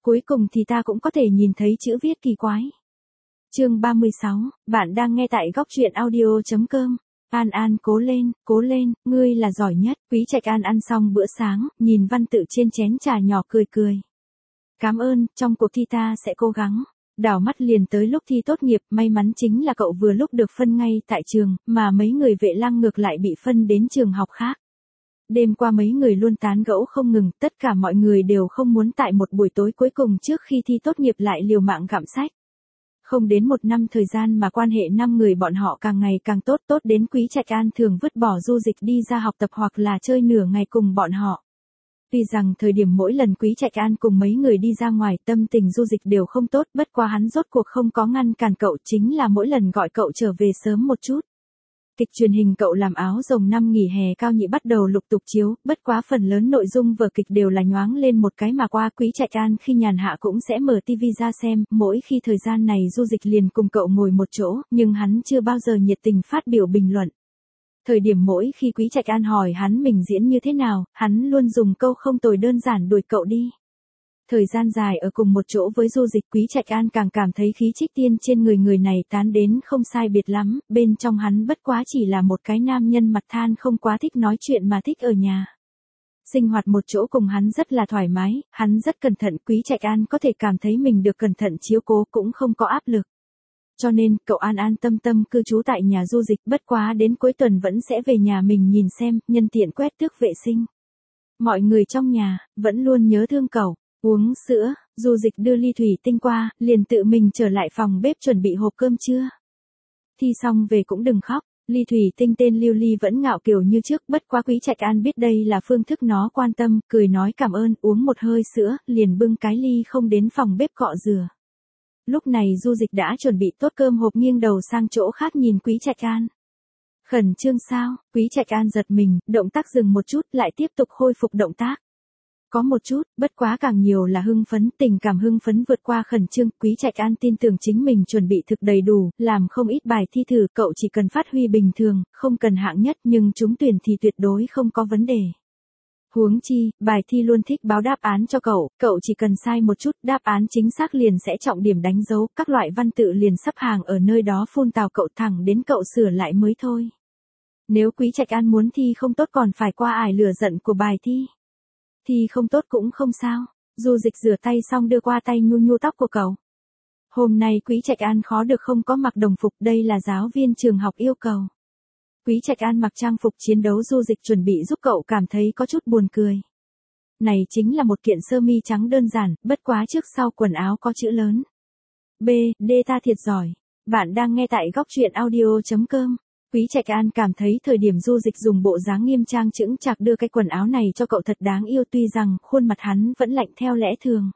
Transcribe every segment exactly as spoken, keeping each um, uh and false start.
Cuối cùng thì ta cũng có thể nhìn thấy chữ viết kỳ quái. Chương ba mươi sáu, bạn đang nghe tại góc truyện audio chấm com. An An cố lên, cố lên, ngươi là giỏi nhất. Quý Trạch An ăn xong bữa sáng, nhìn văn tự trên chén trà nhỏ cười cười. Cảm ơn, trong cuộc thi ta sẽ cố gắng. Đảo mắt liền tới lúc thi tốt nghiệp, may mắn chính là cậu vừa lúc được phân ngay tại trường, mà mấy người Vệ Lăng ngược lại bị phân đến trường học khác. Đêm qua mấy người luôn tán gẫu không ngừng, tất cả mọi người đều không muốn tại một buổi tối cuối cùng trước khi thi tốt nghiệp lại liều mạng gặm sách. Không đến một năm thời gian mà quan hệ năm người bọn họ càng ngày càng tốt, tốt đến Quý Trạch An thường vứt bỏ du dịch đi ra học tập hoặc là chơi nửa ngày cùng bọn họ. Tuy rằng thời điểm mỗi lần Quý Trạch An cùng mấy người đi ra ngoài tâm tình du dịch đều không tốt, bất quá hắn rốt cuộc không có ngăn cản cậu, chính là mỗi lần gọi cậu trở về sớm một chút. Kịch truyền hình cậu làm áo rồng năm nghỉ hè cao nhị bắt đầu lục tục chiếu, bất quá phần lớn nội dung vở kịch đều là nhoáng lên một cái mà qua. Quý Trạch An khi nhàn hạ cũng sẽ mở tivi ra xem, mỗi khi thời gian này du dịch liền cùng cậu ngồi một chỗ, nhưng hắn chưa bao giờ nhiệt tình phát biểu bình luận. Thời điểm mỗi khi Quý Trạch An hỏi hắn mình diễn như thế nào, hắn luôn dùng câu không tồi đơn giản đuổi cậu đi. Thời gian dài ở cùng một chỗ với du dịch, Quý Trạch An càng cảm thấy khí trích tiên trên người người này tán đến không sai biệt lắm, bên trong hắn bất quá chỉ là một cái nam nhân mặt than không quá thích nói chuyện mà thích ở nhà. Sinh hoạt một chỗ cùng hắn rất là thoải mái, hắn rất cẩn thận, Quý Trạch An có thể cảm thấy mình được cẩn thận chiếu cố cũng không có áp lực. Cho nên, cậu an an tâm tâm cư trú tại nhà du dịch, bất quá đến cuối tuần vẫn sẽ về nhà mình nhìn xem, nhân tiện quét tước vệ sinh. Mọi người trong nhà, vẫn luôn nhớ thương cậu. Uống sữa, du dịch đưa ly thủy tinh qua, liền tự mình trở lại phòng bếp chuẩn bị hộp cơm trưa. Thi xong về cũng đừng khóc, ly thủy tinh tên Lưu Ly vẫn ngạo kiểu như trước, bất quá Quý Trạch An biết đây là phương thức nó quan tâm, cười nói cảm ơn, uống một hơi sữa, liền bưng cái ly không đến phòng bếp cọ rửa. Lúc này du dịch đã chuẩn bị tốt cơm hộp, nghiêng đầu sang chỗ khác nhìn Quý Trạch An. Khẩn trương sao? Quý Trạch An giật mình, động tác dừng một chút, lại tiếp tục khôi phục động tác. Có một chút, bất quá càng nhiều là hưng phấn, tình cảm hưng phấn vượt qua khẩn trương. Quý Trạch An tin tưởng chính mình chuẩn bị thực đầy đủ, làm không ít bài thi thử, cậu chỉ cần phát huy bình thường, không cần hạng nhất, nhưng trúng tuyển thì tuyệt đối không có vấn đề. Huống chi, bài thi luôn thích báo đáp án cho cậu, cậu chỉ cần sai một chút, đáp án chính xác liền sẽ trọng điểm đánh dấu, các loại văn tự liền sắp hàng ở nơi đó phun tào cậu thẳng đến cậu sửa lại mới thôi. Nếu Quý Trạch An muốn thi không tốt còn phải qua ải lửa giận của bài thi. Thì không tốt cũng không sao. Du dịch rửa tay xong đưa qua tay nhu nhu tóc của cậu. Hôm nay Quý Trạch An khó được không có mặc đồng phục, đây là giáo viên trường học yêu cầu. Quý Trạch An mặc trang phục chiến đấu, du dịch chuẩn bị giúp cậu cảm thấy có chút buồn cười. Này chính là một kiện sơ mi trắng đơn giản, bất quá trước sau quần áo có chữ lớn. B, D ta thiệt giỏi. Bạn đang nghe tại góc truyện audio chấm com. Quý Trạch An cảm thấy thời điểm du dịch dùng bộ dáng nghiêm trang chững chạc đưa cái quần áo này cho cậu thật đáng yêu, tuy rằng khuôn mặt hắn vẫn lạnh theo lẽ thường.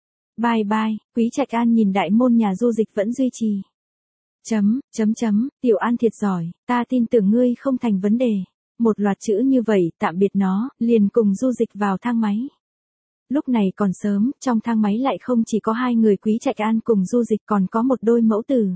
Bye bye, Quý Trạch An nhìn đại môn nhà du dịch vẫn duy trì. Chấm, chấm chấm, Tiểu An thiệt giỏi, ta tin tưởng ngươi không thành vấn đề. Một loạt chữ như vậy, tạm biệt nó, liền cùng du dịch vào thang máy. Lúc này còn sớm, trong thang máy lại không chỉ có hai người Quý Trạch An cùng du dịch, còn có một đôi mẫu tử.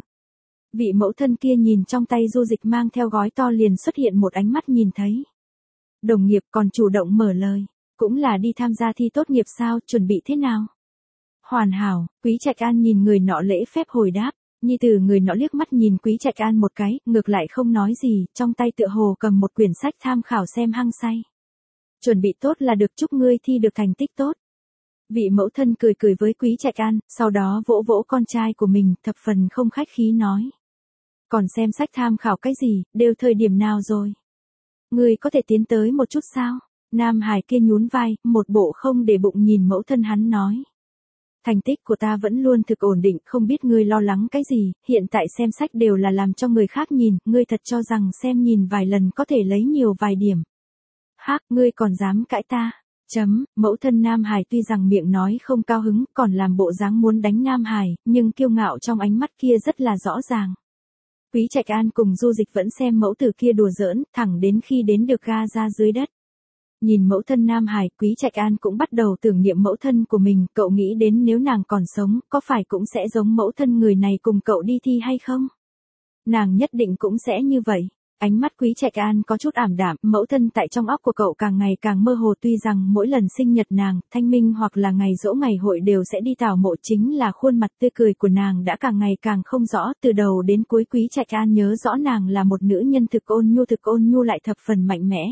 Vị mẫu thân kia nhìn trong tay du dịch mang theo gói to liền xuất hiện một ánh mắt nhìn thấy. Đồng nghiệp còn chủ động mở lời, cũng là đi tham gia thi tốt nghiệp sao, chuẩn bị thế nào? Hoàn hảo, Quý Trạch An nhìn người nọ lễ phép hồi đáp, nhi tử người nọ liếc mắt nhìn Quý Trạch An một cái, ngược lại không nói gì, trong tay tựa hồ cầm một quyển sách tham khảo xem hăng say. Chuẩn bị tốt là được, chúc ngươi thi được thành tích tốt. Vị mẫu thân cười cười với Quý Trạch An, sau đó vỗ vỗ con trai của mình, thập phần không khách khí nói. Còn xem sách tham khảo cái gì, đều thời điểm nào rồi? Ngươi có thể tiến tới một chút sao? Nam Hải kia nhún vai, một bộ không để bụng nhìn mẫu thân hắn nói. Thành tích của ta vẫn luôn thực ổn định, không biết ngươi lo lắng cái gì, hiện tại xem sách đều là làm cho người khác nhìn, ngươi thật cho rằng xem nhìn vài lần có thể lấy nhiều vài điểm. Hắc, ngươi còn dám cãi ta? Chấm, mẫu thân Nam Hải tuy rằng miệng nói không cao hứng, còn làm bộ dáng muốn đánh Nam Hải, nhưng kiêu ngạo trong ánh mắt kia rất là rõ ràng. Quý Trạch An cùng du dịch vẫn xem mẫu tử kia đùa giỡn, thẳng đến khi đến được ga ra dưới đất. Nhìn mẫu thân Nam Hải, Quý Trạch An cũng bắt đầu tưởng niệm mẫu thân của mình, cậu nghĩ đến nếu nàng còn sống, có phải cũng sẽ giống mẫu thân người này cùng cậu đi thi hay không? Nàng nhất định cũng sẽ như vậy. Ánh mắt Quý Trạch An có chút ảm đạm, mẫu thân tại trong óc của cậu càng ngày càng mơ hồ, tuy rằng mỗi lần sinh nhật nàng, thanh minh hoặc là ngày giỗ ngày hội đều sẽ đi tảo mộ, chính là khuôn mặt tươi cười của nàng đã càng ngày càng không rõ, từ đầu đến cuối Quý Trạch An nhớ rõ nàng là một nữ nhân thực ôn nhu thực ôn nhu lại thập phần mạnh mẽ.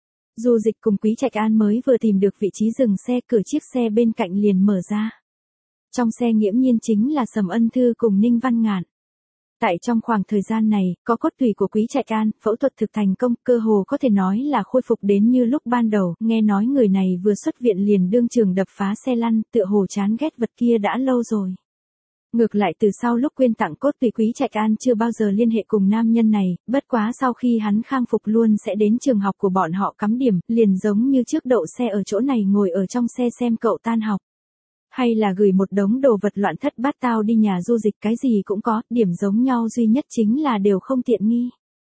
Du Dịch cùng Quý Trạch An mới vừa tìm được vị trí dừng xe, cửa chiếc xe bên cạnh liền mở ra. Trong xe nghiễm nhiên chính là Sầm Ân Thư cùng Ninh Văn Ngạn. Tại trong khoảng thời gian này, có cốt tủy của Quý Trạch An, phẫu thuật thực thành công, cơ hồ có thể nói là khôi phục đến như lúc ban đầu, nghe nói người này vừa xuất viện liền đương trường đập phá xe lăn, tựa hồ chán ghét vật kia đã lâu rồi. Ngược lại từ sau lúc quyên tặng cốt tủy Quý Trạch An chưa bao giờ liên hệ cùng nam nhân này, bất quá sau khi hắn khang phục luôn sẽ đến trường học của bọn họ cắm điểm, liền giống như trước đậu xe ở chỗ này ngồi ở trong xe xem cậu tan học. Hay là gửi một đống đồ vật loạn thất bát tao đi nhà Du Dịch, cái gì cũng có, điểm giống nhau duy nhất chính là đều không tiện nghi.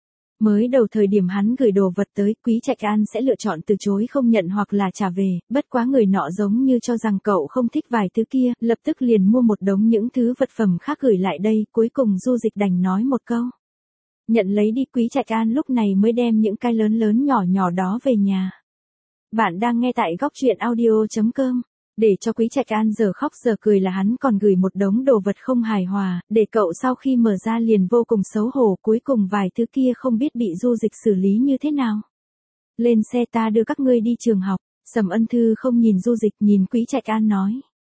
Mới đầu thời điểm hắn gửi đồ vật tới, Quý Trạch An sẽ lựa chọn từ chối không nhận hoặc là trả về, bất quá người nọ giống như cho rằng cậu không thích vài thứ kia, lập tức liền mua một đống những thứ vật phẩm khác gửi lại đây, cuối cùng Du Dịch đành nói một câu. Nhận lấy đi. Quý Trạch An lúc này mới đem những cái lớn lớn nhỏ nhỏ đó về nhà. Bạn đang nghe tại góc truyện audio chấm com. Để cho Quý Trạch An giờ khóc giờ cười là hắn còn gửi một đống đồ vật không hài hòa, để cậu sau khi mở ra liền vô cùng xấu hổ, cuối cùng vài thứ kia không biết bị Du Dịch xử lý như thế nào. Lên xe, ta đưa các ngươi đi trường học. Sầm Ân Thư không nhìn Du Dịch, nhìn Quý Trạch An nói.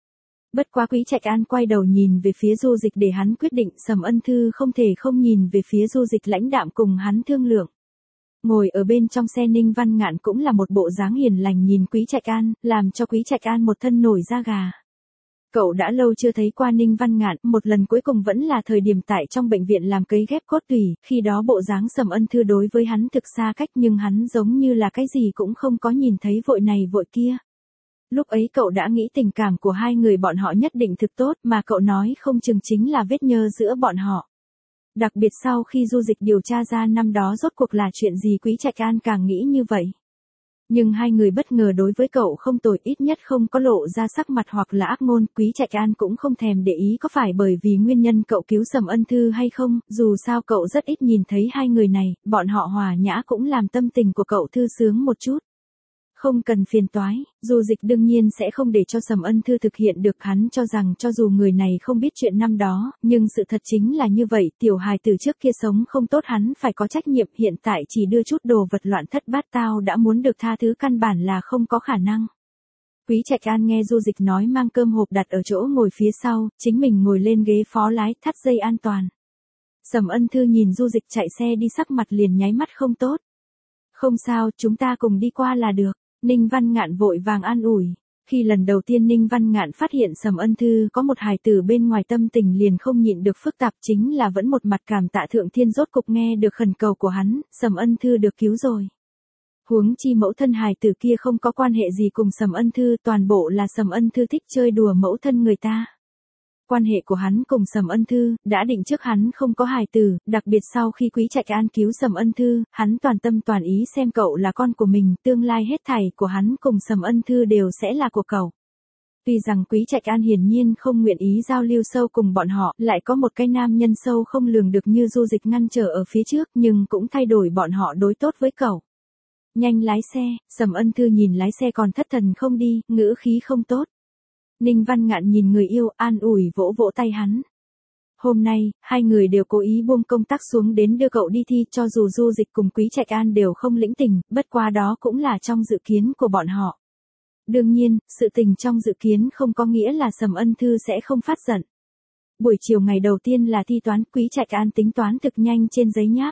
Bất quá Quý Trạch An quay đầu nhìn về phía Du Dịch để hắn quyết định, Sầm Ân Thư không thể không nhìn về phía Du Dịch lãnh đạm cùng hắn thương lượng. Ngồi ở bên trong xe Ninh Văn Ngạn cũng là một bộ dáng hiền lành nhìn Quý Trạch An, làm cho Quý Trạch An một thân nổi da gà. Cậu đã lâu chưa thấy qua Ninh Văn Ngạn, một lần cuối cùng vẫn là thời điểm tại trong bệnh viện làm cấy ghép cốt tủy, khi đó bộ dáng Sầm Ân Thư đối với hắn thực xa cách nhưng hắn giống như là cái gì cũng không có nhìn thấy, vội này vội kia. Lúc ấy cậu đã nghĩ tình cảm của hai người bọn họ nhất định thực tốt, mà cậu nói không chừng chính là vết nhơ giữa bọn họ. Đặc biệt sau khi Du Dịch điều tra ra năm đó rốt cuộc là chuyện gì, Quý Trạch An càng nghĩ như vậy. Nhưng hai người bất ngờ đối với cậu không tồi, ít nhất không có lộ ra sắc mặt hoặc là ác ngôn, Quý Trạch An cũng không thèm để ý có phải bởi vì nguyên nhân cậu cứu Sầm Ân Thư hay không, dù sao cậu rất ít nhìn thấy hai người này, bọn họ hòa nhã cũng làm tâm tình của cậu thư sướng một chút. Không cần phiền toái, Du Dịch đương nhiên sẽ không để cho Sầm Ân Thư thực hiện được, hắn cho rằng cho dù người này không biết chuyện năm đó, nhưng sự thật chính là như vậy, tiểu hài từ trước kia sống không tốt hắn phải có trách nhiệm, hiện tại chỉ đưa chút đồ vật loạn thất bát tao đã muốn được tha thứ căn bản là không có khả năng. Quý Trạch An nghe Du Dịch nói mang cơm hộp đặt ở chỗ ngồi phía sau, chính mình ngồi lên ghế phó lái, thắt dây an toàn. Sầm Ân Thư nhìn Du Dịch chạy xe đi sắc mặt liền nháy mắt không tốt. Không sao, chúng ta cùng đi qua là được. Ninh Văn Ngạn vội vàng an ủi. Khi lần đầu tiên Ninh Văn Ngạn phát hiện Sầm Ân Thư có một hài tử bên ngoài, tâm tình liền không nhịn được phức tạp, chính là vẫn một mặt cảm tạ thượng thiên rốt cục nghe được khẩn cầu của hắn, Sầm Ân Thư được cứu rồi. Huống chi mẫu thân hài tử kia không có quan hệ gì cùng Sầm Ân Thư, toàn bộ là Sầm Ân Thư thích chơi đùa mẫu thân người ta. Quan hệ của hắn cùng Sầm Ân Thư, đã định trước hắn không có hài tử, đặc biệt sau khi Quý Trạch An cứu Sầm Ân Thư, hắn toàn tâm toàn ý xem cậu là con của mình, tương lai hết thảy của hắn cùng Sầm Ân Thư đều sẽ là của cậu. Tuy rằng Quý Trạch An hiển nhiên không nguyện ý giao lưu sâu cùng bọn họ, lại có một cái nam nhân sâu không lường được như Du Dịch ngăn trở ở phía trước, nhưng cũng thay đổi bọn họ đối tốt với cậu. Nhanh lái xe, Sầm Ân Thư nhìn lái xe còn thất thần không đi, ngữ khí không tốt. Ninh Văn Ngạn nhìn người yêu, an ủi vỗ vỗ tay hắn. Hôm nay, hai người đều cố ý buông công tác xuống đến đưa cậu đi thi, cho dù Du Dịch cùng Quý Trạch An đều không lĩnh tình, bất quá đó cũng là trong dự kiến của bọn họ. Đương nhiên, sự tình trong dự kiến không có nghĩa là Sầm Ân Thư sẽ không phát giận. Buổi chiều ngày đầu tiên là thi toán, Quý Trạch An tính toán thực nhanh trên giấy nháp.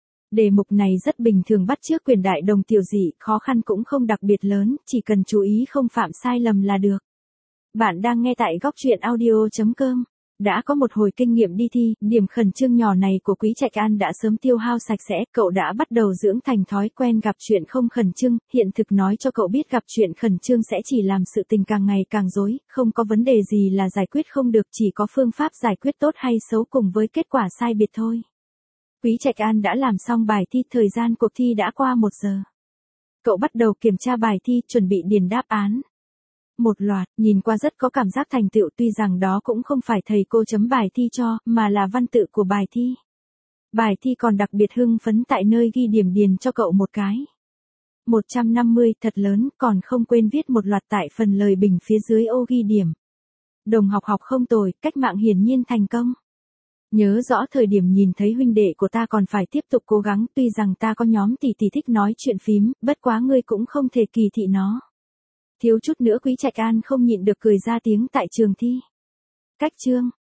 Đề mục này rất bình thường, bắt chước quyền đại đồng tiểu dị, khó khăn cũng không đặc biệt lớn, chỉ cần chú ý không phạm sai lầm là được. Bạn đang nghe tại góc truyện audio chấm com. Đã có một hồi kinh nghiệm đi thi, điểm khẩn trương nhỏ này của Quý Trạch An đã sớm tiêu hao sạch sẽ, cậu đã bắt đầu dưỡng thành thói quen gặp chuyện không khẩn trương, hiện thực nói cho cậu biết gặp chuyện khẩn trương sẽ chỉ làm sự tình càng ngày càng rối, không có vấn đề gì là giải quyết không được, chỉ có phương pháp giải quyết tốt hay xấu cùng với kết quả sai biệt thôi. Quý Trạch An đã làm xong bài thi, thời gian cuộc thi đã qua một giờ. Cậu bắt đầu kiểm tra bài thi, chuẩn bị điền đáp án. Một loạt, nhìn qua rất có cảm giác thành tựu, tuy rằng đó cũng không phải thầy cô chấm bài thi cho, mà là văn tự của bài thi. Bài thi còn đặc biệt hưng phấn tại nơi ghi điểm điền cho cậu một cái. một trăm năm mươi thật lớn, còn không quên viết một loạt tại phần lời bình phía dưới ô ghi điểm. Đồng học học không tồi, cách mạng hiển nhiên thành công. Nhớ rõ thời điểm nhìn thấy huynh đệ của ta còn phải tiếp tục cố gắng, tuy rằng ta có nhóm tỷ tỷ thích nói chuyện phím, bất quá ngươi cũng không thể kỳ thị nó. Thiếu chút nữa Quý Trạch An không nhịn được cười ra tiếng tại trường thi. Cách chương